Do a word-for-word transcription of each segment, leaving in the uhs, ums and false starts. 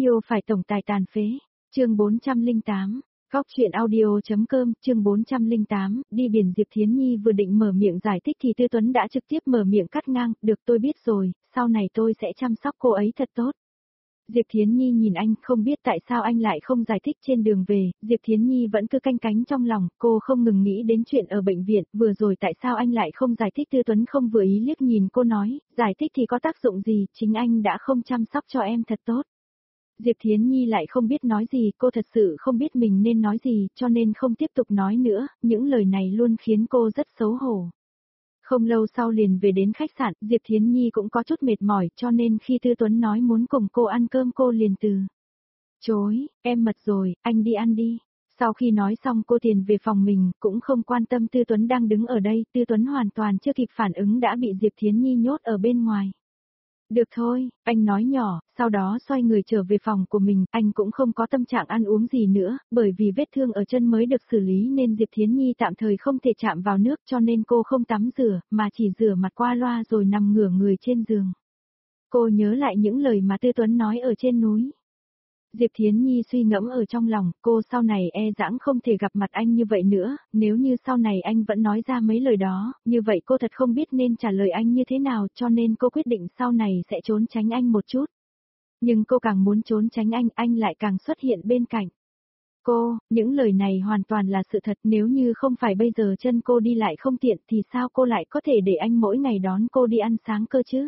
Yêu phải tổng tài tàn phế. Chương bốn trăm lẻ tám. Góc truyện audio.com, chương bốn trăm lẻ tám, đi biển. Diệp Thiến Nhi vừa định mở miệng giải thích thì Tư Tuấn đã trực tiếp mở miệng cắt ngang, được tôi biết rồi, sau này tôi sẽ chăm sóc cô ấy thật tốt. Diệp Thiến Nhi nhìn anh, không biết tại sao anh lại không giải thích. Trên đường về, Diệp Thiến Nhi vẫn cứ canh cánh trong lòng, cô không ngừng nghĩ đến chuyện ở bệnh viện, vừa rồi tại sao anh lại không giải thích. Tư Tuấn không vừa ý liếc nhìn cô nói, giải thích thì có tác dụng gì, chính anh đã không chăm sóc cho em thật tốt. Diệp Thiến Nhi lại không biết nói gì, cô thật sự không biết mình nên nói gì, cho nên không tiếp tục nói nữa, những lời này luôn khiến cô rất xấu hổ. Không lâu sau liền về đến khách sạn, Diệp Thiến Nhi cũng có chút mệt mỏi, cho nên khi Tư Tuấn nói muốn cùng cô ăn cơm cô liền từ chối, em mệt rồi, anh đi ăn đi. Sau khi nói xong cô tiền về phòng mình, cũng không quan tâm Tư Tuấn đang đứng ở đây, Tư Tuấn hoàn toàn chưa kịp phản ứng đã bị Diệp Thiến Nhi nhốt ở bên ngoài. Được thôi, anh nói nhỏ, sau đó xoay người trở về phòng của mình, anh cũng không có tâm trạng ăn uống gì nữa, bởi vì vết thương ở chân mới được xử lý nên Diệp Thiến Nhi tạm thời không thể chạm vào nước cho nên cô không tắm rửa, mà chỉ rửa mặt qua loa rồi nằm ngửa người trên giường. Cô nhớ lại những lời mà Tư Tuấn nói ở trên núi. Diệp Thiến Nhi suy ngẫm ở trong lòng, cô sau này e dãng không thể gặp mặt anh như vậy nữa, nếu như sau này anh vẫn nói ra mấy lời đó, như vậy cô thật không biết nên trả lời anh như thế nào, cho nên cô quyết định sau này sẽ trốn tránh anh một chút. Nhưng cô càng muốn trốn tránh anh, anh lại càng xuất hiện bên cạnh. Cô, những lời này hoàn toàn là sự thật, nếu như không phải bây giờ chân cô đi lại không tiện thì sao cô lại có thể để anh mỗi ngày đón cô đi ăn sáng cơ chứ?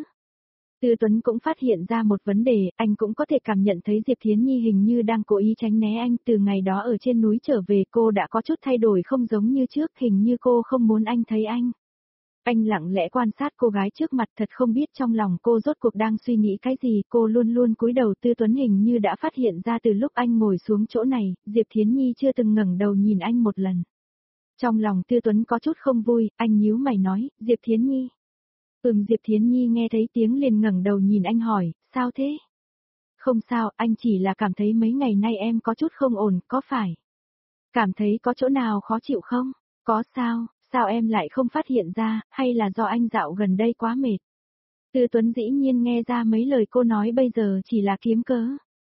Tư Tuấn cũng phát hiện ra một vấn đề, anh cũng có thể cảm nhận thấy Diệp Thiến Nhi hình như đang cố ý tránh né anh. Từ ngày đó ở trên núi trở về cô đã có chút thay đổi không giống như trước, hình như cô không muốn anh thấy anh. Anh lặng lẽ quan sát cô gái trước mặt, thật không biết trong lòng cô rốt cuộc đang suy nghĩ cái gì, cô luôn luôn cúi đầu. Tư Tuấn hình như đã phát hiện ra từ lúc anh ngồi xuống chỗ này, Diệp Thiến Nhi chưa từng ngẩng đầu nhìn anh một lần. Trong lòng Tư Tuấn có chút không vui, anh nhíu mày nói, Diệp Thiến Nhi. Ừm. Diệp Thiến Nhi nghe thấy tiếng liền ngẩng đầu nhìn anh hỏi, sao thế? Không sao, anh chỉ là cảm thấy mấy ngày nay em có chút không ổn, có phải? Cảm thấy có chỗ nào khó chịu không? Có sao, sao em lại không phát hiện ra, hay là do anh dạo gần đây quá mệt? Tư Tuấn dĩ nhiên nghe ra mấy lời cô nói bây giờ chỉ là kiếm cớ.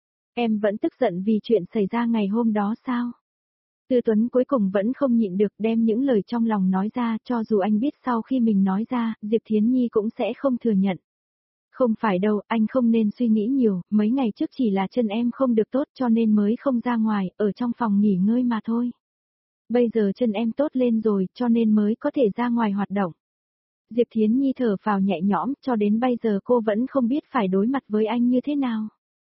Em vẫn tức giận vì chuyện xảy ra ngày hôm đó sao? Tư Tuấn cuối cùng vẫn không nhịn được đem những lời trong lòng nói ra, cho dù anh biết sau khi mình nói ra, Diệp Thiến Nhi cũng sẽ không thừa nhận. Không phải đâu, anh không nên suy nghĩ nhiều, mấy ngày trước chỉ là chân em không được tốt cho nên mới không ra ngoài, ở trong phòng nghỉ ngơi mà thôi. Bây giờ chân em tốt lên rồi, cho nên mới có thể ra ngoài hoạt động. Diệp Thiến Nhi thở phào nhẹ nhõm, cho đến bây giờ cô vẫn không biết phải đối mặt với anh như thế nào.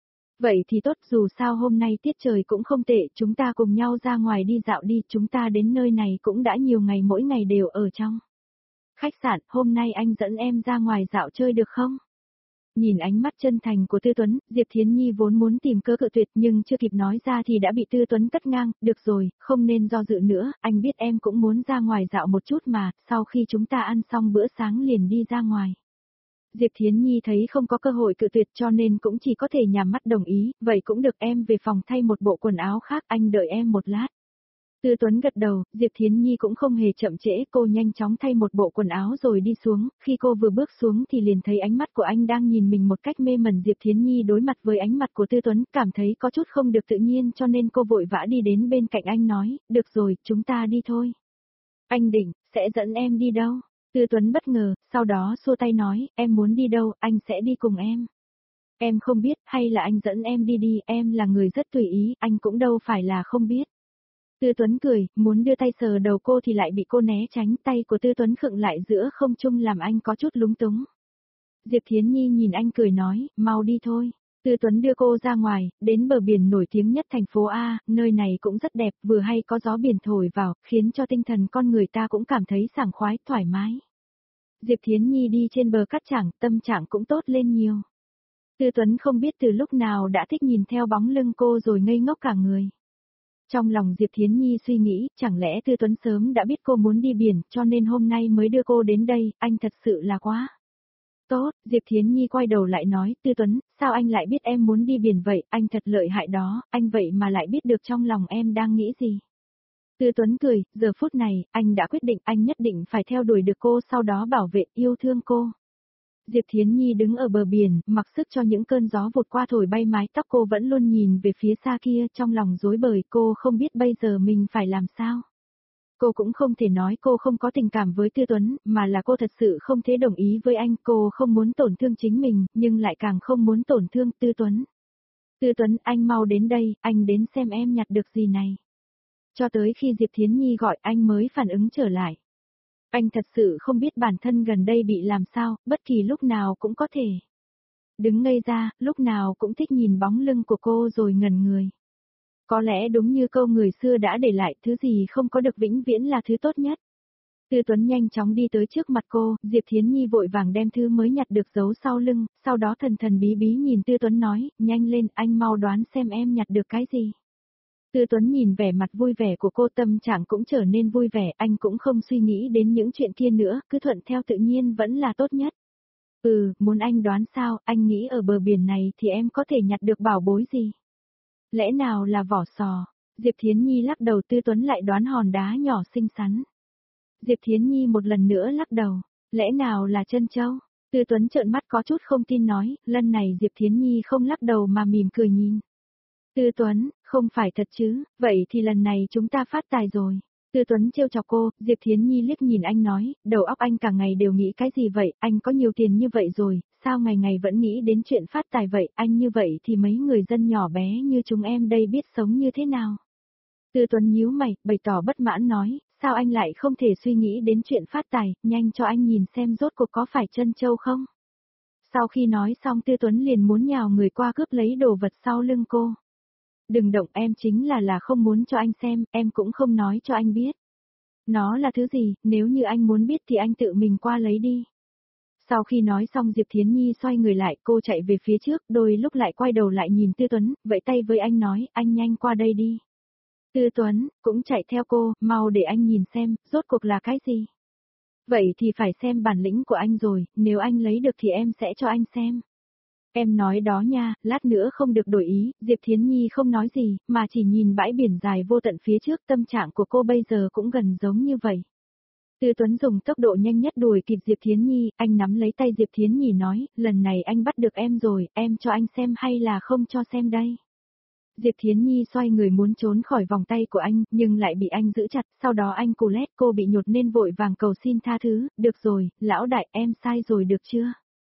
Vậy thì tốt, dù sao hôm nay tiết trời cũng không tệ, chúng ta cùng nhau ra ngoài đi dạo đi, chúng ta đến nơi này cũng đã nhiều ngày mỗi ngày đều ở trong khách sạn, hôm nay anh dẫn em ra ngoài dạo chơi được không? Nhìn ánh mắt chân thành của Tư Tuấn, Diệp Thiến Nhi vốn muốn tìm cơ cự tuyệt nhưng chưa kịp nói ra thì đã bị Tư Tuấn cắt ngang, được rồi, không nên do dự nữa, anh biết em cũng muốn ra ngoài dạo một chút mà, sau khi chúng ta ăn xong bữa sáng liền đi ra ngoài. Diệp Thiến Nhi thấy không có cơ hội cự tuyệt cho nên cũng chỉ có thể nhắm mắt đồng ý, vậy cũng được, em về phòng thay một bộ quần áo khác, anh đợi em một lát. Tư Tuấn gật đầu, Diệp Thiến Nhi cũng không hề chậm trễ, cô nhanh chóng thay một bộ quần áo rồi đi xuống, khi cô vừa bước xuống thì liền thấy ánh mắt của anh đang nhìn mình một cách mê mẩn. Diệp Thiến Nhi đối mặt với ánh mặt của Tư Tuấn, cảm thấy có chút không được tự nhiên cho nên cô vội vã đi đến bên cạnh anh nói, được rồi, chúng ta đi thôi. Anh định, sẽ dẫn em đi đâu? Tư Tuấn bất ngờ, sau đó xua tay nói, em muốn đi đâu, anh sẽ đi cùng em. Em không biết, hay là anh dẫn em đi đi, em là người rất tùy ý, anh cũng đâu phải là không biết. Tư Tuấn cười, muốn đưa tay sờ đầu cô thì lại bị cô né tránh, tay của Tư Tuấn khựng lại giữa không trung làm anh có chút lúng túng. Diệp Thiến Nhi nhìn anh cười nói, mau đi thôi. Tư Tuấn đưa cô ra ngoài, đến bờ biển nổi tiếng nhất thành phố A, nơi này cũng rất đẹp, vừa hay có gió biển thổi vào, khiến cho tinh thần con người ta cũng cảm thấy sảng khoái, thoải mái. Diệp Thiến Nhi đi trên bờ cát trảng, tâm trạng cũng tốt lên nhiều. Tư Tuấn không biết từ lúc nào đã thích nhìn theo bóng lưng cô rồi ngây ngốc cả người. Trong lòng Diệp Thiến Nhi suy nghĩ, chẳng lẽ Tư Tuấn sớm đã biết cô muốn đi biển, cho nên hôm nay mới đưa cô đến đây, anh thật sự là quá tốt. Diệp Thiến Nhi quay đầu lại nói, Tư Tuấn, sao anh lại biết em muốn đi biển vậy, anh thật lợi hại đó, anh vậy mà lại biết được trong lòng em đang nghĩ gì. Tư Tuấn cười, giờ phút này, anh đã quyết định, anh nhất định phải theo đuổi được cô, sau đó bảo vệ, yêu thương cô. Diệp Thiến Nhi đứng ở bờ biển, mặc sức cho những cơn gió vụt qua thổi bay mái tóc cô vẫn luôn nhìn về phía xa kia trong lòng rối bời cô không biết bây giờ mình phải làm sao. Cô cũng không thể nói cô không có tình cảm với Tư Tuấn, mà là cô thật sự không thể đồng ý với anh, cô không muốn tổn thương chính mình, nhưng lại càng không muốn tổn thương Tư Tuấn. Tư Tuấn, anh mau đến đây, anh đến xem em nhặt được gì này. Cho tới khi Diệp Thiến Nhi gọi anh mới phản ứng trở lại. Anh thật sự không biết bản thân gần đây bị làm sao, bất kỳ lúc nào cũng có thể. Đứng ngây ra, lúc nào cũng thích nhìn bóng lưng của cô rồi ngẩn người. Có lẽ đúng như câu người xưa đã để lại, thứ gì không có được vĩnh viễn là thứ tốt nhất. Tư Tuấn nhanh chóng đi tới trước mặt cô, Diệp Thiến Nhi vội vàng đem thứ mới nhặt được giấu sau lưng, sau đó thần thần bí bí nhìn Tư Tuấn nói, nhanh lên, anh mau đoán xem em nhặt được cái gì. Tư Tuấn nhìn vẻ mặt vui vẻ của cô, tâm trạng cũng trở nên vui vẻ, anh cũng không suy nghĩ đến những chuyện kia nữa, cứ thuận theo tự nhiên vẫn là tốt nhất. Ừ, muốn anh đoán sao, anh nghĩ ở bờ biển này thì em có thể nhặt được bảo bối gì? Lẽ nào là vỏ sò? Diệp Thiến Nhi lắc đầu, Tư Tuấn lại đoán hòn đá nhỏ xinh xắn. Diệp Thiến Nhi một lần nữa lắc đầu, lẽ nào là trân châu? Tư Tuấn trợn mắt có chút không tin nói, lần này Diệp Thiến Nhi không lắc đầu mà mỉm cười nhìn. Tư Tuấn, không phải thật chứ, vậy thì lần này chúng ta phát tài rồi. Tư Tuấn trêu chọc cô, Diệp Thiến Nhi liếc nhìn anh nói, đầu óc anh cả ngày đều nghĩ cái gì vậy, anh có nhiều tiền như vậy rồi, sao ngày ngày vẫn nghĩ đến chuyện phát tài vậy, anh như vậy thì mấy người dân nhỏ bé như chúng em đây biết sống như thế nào. Tư Tuấn nhíu mày, bày tỏ bất mãn nói, sao anh lại không thể suy nghĩ đến chuyện phát tài, nhanh cho anh nhìn xem rốt cuộc có phải trân châu không. Sau khi nói xong Tư Tuấn liền muốn nhào người qua cướp lấy đồ vật sau lưng cô. Đừng động, em chính là là không muốn cho anh xem, em cũng không nói cho anh biết. Nó là thứ gì, nếu như anh muốn biết thì anh tự mình qua lấy đi. Sau khi nói xong Diệp Thiến Nhi xoay người lại, cô chạy về phía trước, đôi lúc lại quay đầu lại nhìn Tư Tuấn, vẫy tay với anh nói, anh nhanh qua đây đi. Tư Tuấn, cũng chạy theo cô, mau để anh nhìn xem, rốt cuộc là cái gì. Vậy thì phải xem bản lĩnh của anh rồi, nếu anh lấy được thì em sẽ cho anh xem. Em nói đó nha, lát nữa không được đổi ý, Diệp Thiến Nhi không nói gì, mà chỉ nhìn bãi biển dài vô tận phía trước, tâm trạng của cô bây giờ cũng gần giống như vậy. Tư Tuấn dùng tốc độ nhanh nhất đuổi kịp Diệp Thiến Nhi, anh nắm lấy tay Diệp Thiến Nhi nói, lần này anh bắt được em rồi, em cho anh xem hay là không cho xem đây. Diệp Thiến Nhi xoay người muốn trốn khỏi vòng tay của anh, nhưng lại bị anh giữ chặt, sau đó anh cù lét, cô bị nhột nên vội vàng cầu xin tha thứ, được rồi, lão đại, em sai rồi được chưa?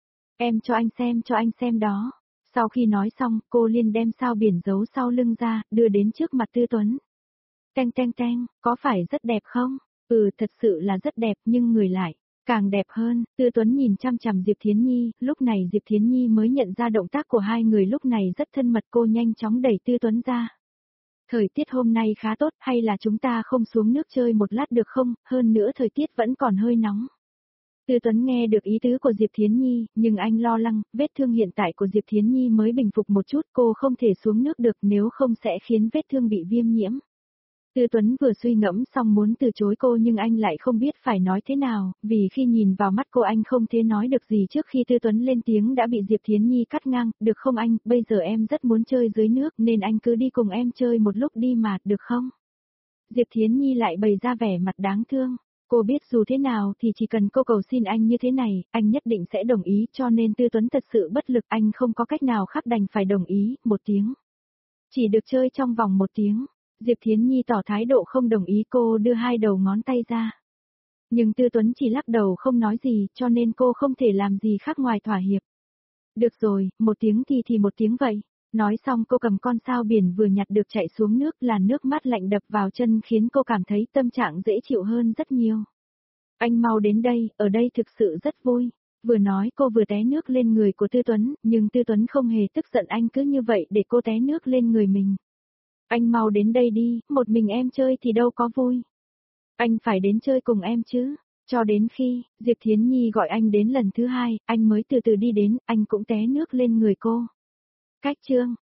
Em cho anh xem cho anh xem đó. Sau khi nói xong, cô liền đem sao biển giấu sau lưng ra, đưa đến trước mặt Tư Tuấn. Teng teng teng, có phải rất đẹp không? Ừ, thật sự là rất đẹp, nhưng người lại càng đẹp hơn. Tư Tuấn nhìn chăm chằm Diệp Thiến Nhi, lúc này Diệp Thiến Nhi mới nhận ra động tác của hai người lúc này rất thân mật, cô nhanh chóng đẩy Tư Tuấn ra. Thời tiết hôm nay khá tốt, hay là chúng ta không xuống nước chơi một lát được không, hơn nữa thời tiết vẫn còn hơi nóng. Tư Tuấn nghe được ý tứ của Diệp Thiến Nhi, nhưng anh lo lắng, vết thương hiện tại của Diệp Thiến Nhi mới bình phục một chút, cô không thể xuống nước được nếu không sẽ khiến vết thương bị viêm nhiễm. Tư Tuấn vừa suy ngẫm xong muốn từ chối cô nhưng anh lại không biết phải nói thế nào, vì khi nhìn vào mắt cô anh không thể nói được gì trước khi Tư Tuấn lên tiếng đã bị Diệp Thiến Nhi cắt ngang, được không anh, bây giờ em rất muốn chơi dưới nước nên anh cứ đi cùng em chơi một lúc đi mà, được không? Diệp Thiến Nhi lại bày ra vẻ mặt đáng thương. Cô biết dù thế nào thì chỉ cần cô cầu xin anh như thế này, anh nhất định sẽ đồng ý, cho nên Tư Tuấn thật sự bất lực, anh không có cách nào khác đành phải đồng ý, một tiếng. Chỉ được chơi trong vòng một tiếng. Diệp Thiến Nhi tỏ thái độ không đồng ý, cô đưa hai đầu ngón tay ra. Nhưng Tư Tuấn chỉ lắc đầu không nói gì, cho nên cô không thể làm gì khác ngoài thỏa hiệp. Được rồi, một tiếng thì thì một tiếng vậy. Nói xong cô cầm con sao biển vừa nhặt được chạy xuống nước, là nước mát lạnh đập vào chân khiến cô cảm thấy tâm trạng dễ chịu hơn rất nhiều. Anh mau đến đây, ở đây thực sự rất vui. Vừa nói cô vừa té nước lên người của Tư Tuấn, nhưng Tư Tuấn không hề tức giận, anh cứ như vậy để cô té nước lên người mình. Anh mau đến đây đi, một mình em chơi thì đâu có vui. Anh phải đến chơi cùng em chứ. Cho đến khi, Diệp Thiến Nhi gọi anh đến lần thứ hai, anh mới từ từ đi đến, anh cũng té nước lên người cô. Cách chương